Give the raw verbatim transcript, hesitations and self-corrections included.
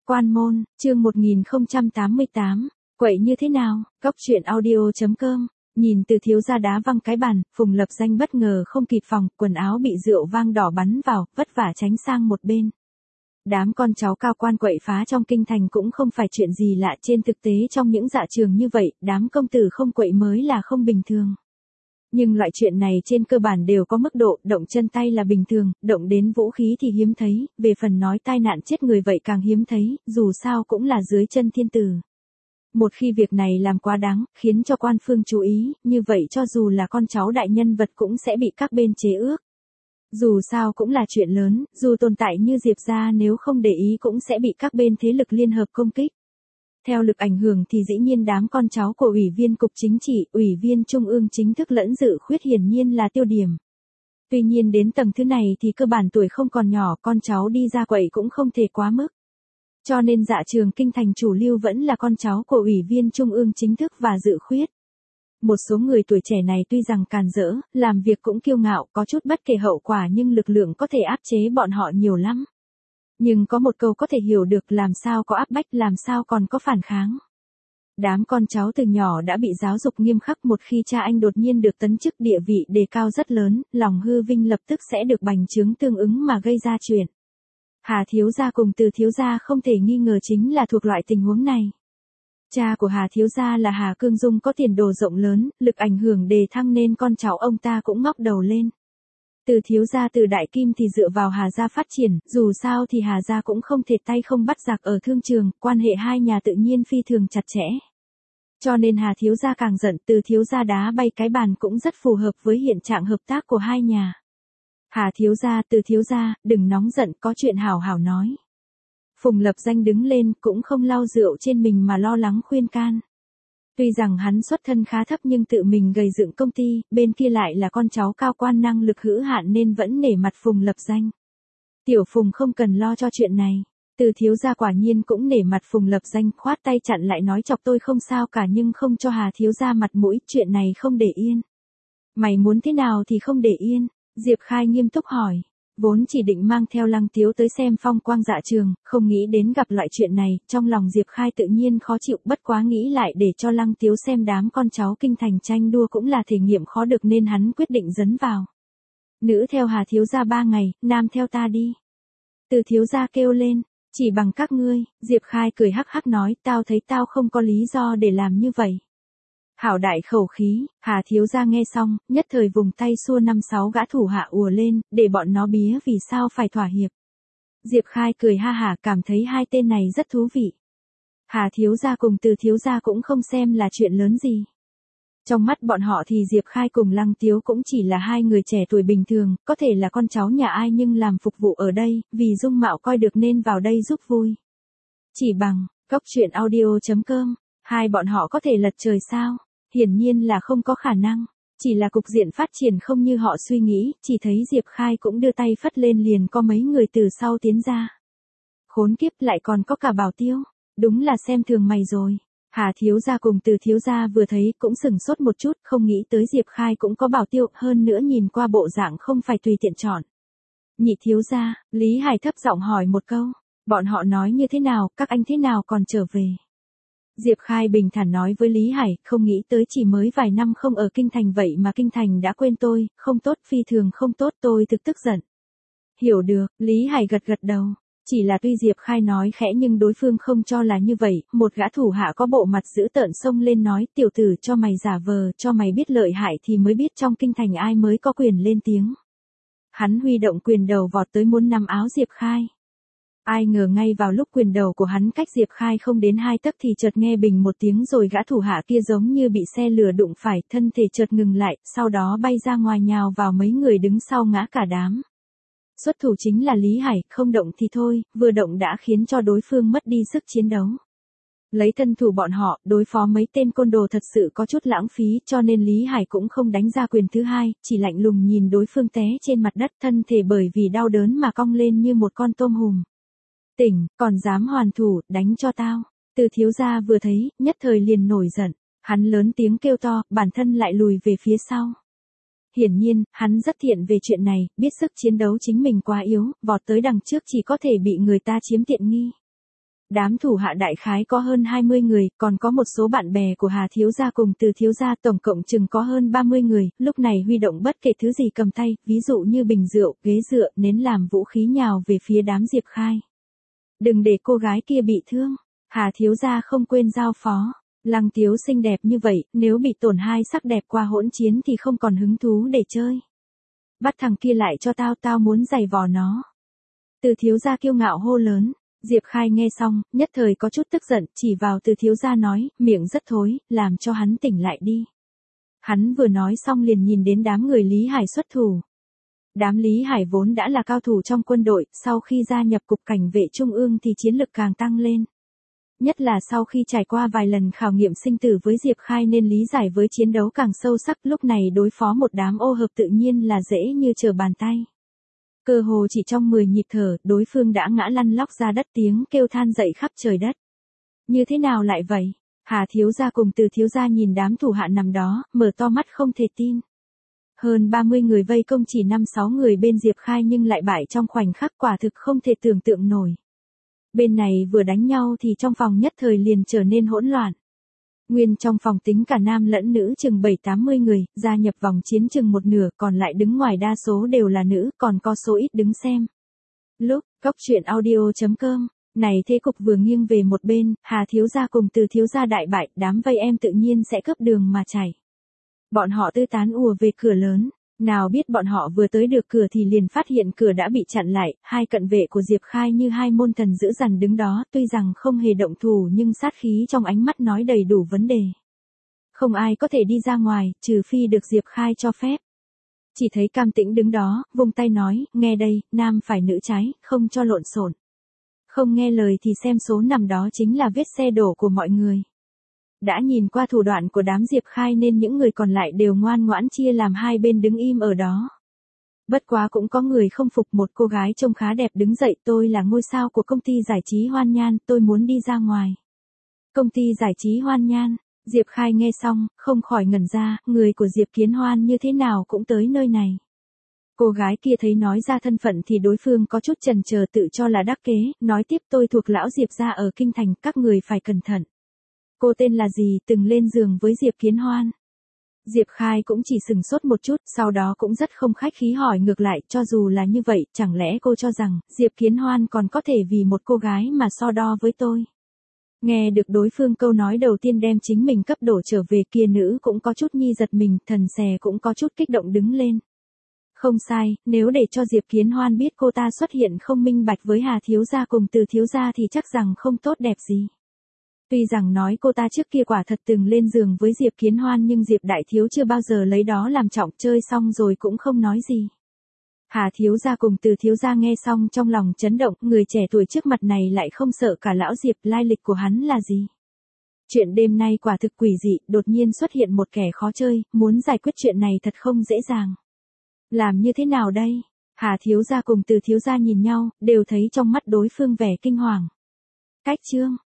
Quan môn, chương một nghìn không trăm tám mươi tám, quậy như thế nào, góc truyện audio.com, nhìn Từ thiếu gia đá văng cái bàn, Phùng Lập Danh bất ngờ không kịp phòng, quần áo bị rượu vang đỏ bắn vào, vất vả tránh sang một bên. Đám con cháu cao quan quậy phá trong kinh thành cũng không phải chuyện gì lạ, trên thực tế trong những dạ trường như vậy, đám công tử không quậy mới là không bình thường. Nhưng loại chuyện này trên cơ bản đều có mức độ, động chân tay là bình thường, động đến vũ khí thì hiếm thấy, về phần nói tai nạn chết người vậy càng hiếm thấy, dù sao cũng là dưới chân thiên tử. Một khi việc này làm quá đáng, khiến cho quan phương chú ý, như vậy cho dù là con cháu đại nhân vật cũng sẽ bị các bên chế ước. Dù sao cũng là chuyện lớn, dù tồn tại như Diệp gia nếu không để ý cũng sẽ bị các bên thế lực liên hợp công kích. Theo lực ảnh hưởng thì dĩ nhiên đám con cháu của ủy viên cục chính trị, ủy viên trung ương chính thức lẫn dự khuyết hiển nhiên là tiêu điểm. Tuy nhiên đến tầng thứ này thì cơ bản tuổi không còn nhỏ, con cháu đi ra quậy cũng không thể quá mức. Cho nên dạ trường kinh thành chủ lưu vẫn là con cháu của ủy viên trung ương chính thức và dự khuyết. Một số người tuổi trẻ này tuy rằng càn rỡ, làm việc cũng kiêu ngạo, có chút bất kể hậu quả nhưng lực lượng có thể áp chế bọn họ nhiều lắm. Nhưng có một câu có thể hiểu được, làm sao có áp bách, làm sao còn có phản kháng. Đám con cháu từ nhỏ đã bị giáo dục nghiêm khắc, một khi cha anh đột nhiên được tấn chức địa vị đề cao rất lớn, lòng hư vinh lập tức sẽ được bành trướng tương ứng mà gây ra chuyện. Hà thiếu gia cùng Từ thiếu gia không thể nghi ngờ chính là thuộc loại tình huống này. Cha của Hà thiếu gia là Hà Cương Dung có tiền đồ rộng lớn, lực ảnh hưởng đề thăng nên con cháu ông ta cũng ngóc đầu lên. Từ thiếu gia từ đại kim thì dựa vào Hà gia phát triển, dù sao thì Hà gia cũng không thể tay không bắt giặc ở thương trường, quan hệ hai nhà tự nhiên phi thường chặt chẽ. Cho nên Hà thiếu gia càng giận, Từ thiếu gia đá bay cái bàn cũng rất phù hợp với hiện trạng hợp tác của hai nhà. Hà thiếu gia, Từ thiếu gia, đừng nóng giận, có chuyện hảo hảo nói. Phùng Lập Danh đứng lên, cũng không lau rượu trên mình mà lo lắng khuyên can. Tuy rằng hắn xuất thân khá thấp nhưng tự mình gầy dựng công ty, bên kia lại là con cháu cao quan năng lực hữu hạn nên vẫn nể mặt Phùng Lập Danh. Tiểu Phùng không cần lo cho chuyện này. Từ thiếu gia quả nhiên cũng nể mặt Phùng Lập Danh, khoát tay chặn lại nói chọc tôi không sao cả nhưng không cho Hà thiếu gia mặt mũi, chuyện này không để yên. Mày muốn thế nào thì không để yên, Diệp Khai nghiêm túc hỏi. Vốn chỉ định mang theo Lăng Tiếu tới xem phong quang dạ trường, không nghĩ đến gặp loại chuyện này, trong lòng Diệp Khai tự nhiên khó chịu, bất quá nghĩ lại để cho Lăng Tiếu xem đám con cháu kinh thành tranh đua cũng là thể nghiệm khó được nên hắn quyết định dấn vào. Nữ theo Hà thiếu gia ba ngày, nam theo ta đi. Từ thiếu gia kêu lên, chỉ bằng các ngươi, Diệp Khai cười hắc hắc nói, tao thấy tao không có lý do để làm như vậy. Hảo đại khẩu khí, Hà thiếu gia nghe xong, nhất thời vùng tay xua năm sáu gã thủ hạ ùa lên, để bọn nó bía vì sao phải thỏa hiệp. Diệp Khai cười ha hả, cảm thấy hai tên này rất thú vị. Hà thiếu gia cùng Từ thiếu gia cũng không xem là chuyện lớn gì. Trong mắt bọn họ thì Diệp Khai cùng Lăng Tiếu cũng chỉ là hai người trẻ tuổi bình thường, có thể là con cháu nhà ai nhưng làm phục vụ ở đây, vì dung mạo coi được nên vào đây giúp vui. Chỉ bằng, góc truyện audio.com, hai bọn họ có thể lật trời sao? Hiển nhiên là không có khả năng, chỉ là cục diện phát triển không như họ suy nghĩ, chỉ thấy Diệp Khai cũng đưa tay phất lên liền có mấy người từ sau tiến ra. Khốn kiếp, lại còn có cả bảo tiêu, đúng là xem thường mày rồi. Hà thiếu gia cùng Từ thiếu gia vừa thấy cũng sừng sốt một chút, không nghĩ tới Diệp Khai cũng có bảo tiêu, hơn nữa nhìn qua bộ dạng không phải tùy tiện chọn. Nhị thiếu gia, Lý Hải thấp giọng hỏi một câu, bọn họ nói như thế nào, các anh thế nào còn trở về? Diệp Khai bình thản nói với Lý Hải, không nghĩ tới chỉ mới vài năm không ở kinh thành vậy mà kinh thành đã quên tôi, không tốt, phi thường không tốt, tôi thực tức giận. Hiểu được, Lý Hải gật gật đầu, chỉ là tuy Diệp Khai nói khẽ nhưng đối phương không cho là như vậy, một gã thủ hạ có bộ mặt dữ tợn xông lên nói, tiểu tử cho mày giả vờ, cho mày biết lợi hại thì mới biết trong kinh thành ai mới có quyền lên tiếng. Hắn huy động quyền đầu vọt tới muốn nắm áo Diệp Khai. Ai ngờ ngay vào lúc quyền đầu của hắn cách Diệp Khai không đến hai tấc thì chợt nghe bình một tiếng rồi gã thủ hạ kia giống như bị xe lửa đụng phải, thân thể chợt ngừng lại, sau đó bay ra ngoài nhào vào mấy người đứng sau ngã cả đám. Xuất thủ chính là Lý Hải, không động thì thôi, vừa động đã khiến cho đối phương mất đi sức chiến đấu. Lấy thân thủ bọn họ, đối phó mấy tên côn đồ thật sự có chút lãng phí, cho nên Lý Hải cũng không đánh ra quyền thứ hai, chỉ lạnh lùng nhìn đối phương té trên mặt đất, thân thể bởi vì đau đớn mà cong lên như một con tôm hùm. Tỉnh, còn dám hoàn thủ, đánh cho tao. Từ thiếu gia vừa thấy, nhất thời liền nổi giận, hắn lớn tiếng kêu to, bản thân lại lùi về phía sau. Hiển nhiên, hắn rất thiện về chuyện này, biết sức chiến đấu chính mình quá yếu, vọt tới đằng trước chỉ có thể bị người ta chiếm tiện nghi. Đám thủ hạ đại khái có hơn hai mươi người, còn có một số bạn bè của Hà thiếu gia cùng Từ thiếu gia, tổng cộng chừng có hơn ba mươi người, lúc này huy động bất kể thứ gì cầm tay, ví dụ như bình rượu, ghế dựa, nến làm vũ khí nhào về phía đám Diệp Khai. Đừng để cô gái kia bị thương. Hà thiếu gia không quên giao phó. Lăng Tiếu xinh đẹp như vậy, nếu bị tổn hai sắc đẹp qua hỗn chiến thì không còn hứng thú để chơi. Bắt thằng kia lại cho tao, tao muốn giày vò nó. Từ thiếu gia kiêu ngạo hô lớn. Diệp Khai nghe xong, nhất thời có chút tức giận, chỉ vào Từ thiếu gia nói, miệng rất thối, làm cho hắn tỉnh lại đi. Hắn vừa nói xong liền nhìn đến đám người Lý Hải xuất thủ. Đám Lý Hải vốn đã là cao thủ trong quân đội, sau khi gia nhập cục cảnh vệ trung ương thì chiến lực càng tăng lên. Nhất là sau khi trải qua vài lần khảo nghiệm sinh tử với Diệp Khai nên lý giải với chiến đấu càng sâu sắc, lúc này đối phó một đám ô hợp tự nhiên là dễ như trở bàn tay. Cơ hồ chỉ trong mười nhịp thở, đối phương đã ngã lăn lóc ra đất, tiếng kêu than dậy khắp trời đất. Như thế nào lại vậy? Hà thiếu gia cùng Từ thiếu gia nhìn đám thủ hạ nằm đó, mở to mắt không thể tin. Hơn ba mươi người vây công chỉ năm sáu người bên Diệp Khai nhưng lại bại trong khoảnh khắc, quả thực không thể tưởng tượng nổi. Bên này vừa đánh nhau thì trong phòng nhất thời liền trở nên hỗn loạn. Nguyên trong phòng tính cả nam lẫn nữ chừng bảy tám mươi người, gia nhập vòng chiến chừng một nửa, còn lại đứng ngoài đa số đều là nữ, còn có số ít đứng xem. Lúc, góc truyện audio chấm com, này thế cục vừa nghiêng về một bên, Hà thiếu gia cùng Từ thiếu gia đại bại, đám vây em tự nhiên sẽ cướp đường mà chạy. Bọn họ tư tán ùa về cửa lớn. Nào biết bọn họ vừa tới được cửa thì liền phát hiện cửa đã bị chặn lại, hai cận vệ của Diệp Khai như hai môn thần dữ dằn đứng đó, tuy rằng không hề động thủ nhưng sát khí trong ánh mắt nói đầy đủ vấn đề. Không ai có thể đi ra ngoài, trừ phi được Diệp Khai cho phép. Chỉ thấy Cam Tĩnh đứng đó, vung tay nói, nghe đây, nam phải nữ trái, không cho lộn xộn. Không nghe lời thì xem số nằm đó chính là vết xe đổ của mọi người. Đã nhìn qua thủ đoạn của đám Diệp Khai nên những người còn lại đều ngoan ngoãn chia làm hai bên đứng im ở đó. Bất quá cũng có người không phục, một cô gái trông khá đẹp đứng dậy, tôi là ngôi sao của công ty giải trí Hoan Nhan, tôi muốn đi ra ngoài. Công ty giải trí Hoan Nhan, Diệp Khai nghe xong, không khỏi ngẩn ra, người của Diệp Kiến Hoan như thế nào cũng tới nơi này. Cô gái kia thấy nói ra thân phận thì đối phương có chút chần chờ, tự cho là đắc kế, nói tiếp, tôi thuộc lão Diệp gia ở Kinh Thành, các người phải cẩn thận. Cô tên là gì, từng lên giường với Diệp Kiến Hoan? Diệp Khai cũng chỉ sừng sốt một chút, sau đó cũng rất không khách khí hỏi ngược lại, cho dù là như vậy, chẳng lẽ cô cho rằng, Diệp Kiến Hoan còn có thể vì một cô gái mà so đo với tôi? Nghe được đối phương câu nói đầu tiên đem chính mình cấp đổ trở về, kia nữ cũng có chút nhi giật mình, thần xè cũng có chút kích động đứng lên. Không sai, nếu để cho Diệp Kiến Hoan biết cô ta xuất hiện không minh bạch với Hà thiếu gia cùng Từ thiếu gia thì chắc rằng không tốt đẹp gì. Tuy rằng nói cô ta trước kia quả thật từng lên giường với Diệp Kiến Hoan nhưng Diệp đại thiếu chưa bao giờ lấy đó làm trọng, chơi xong rồi cũng không nói gì. Hà thiếu gia cùng Từ thiếu gia nghe xong trong lòng chấn động, người trẻ tuổi trước mặt này lại không sợ cả lão Diệp, lai lịch của hắn là gì? Chuyện đêm nay quả thực quỷ dị, đột nhiên xuất hiện một kẻ khó chơi, muốn giải quyết chuyện này thật không dễ dàng. Làm như thế nào đây? Hà thiếu gia cùng Từ thiếu gia nhìn nhau, đều thấy trong mắt đối phương vẻ kinh hoàng. Cách chương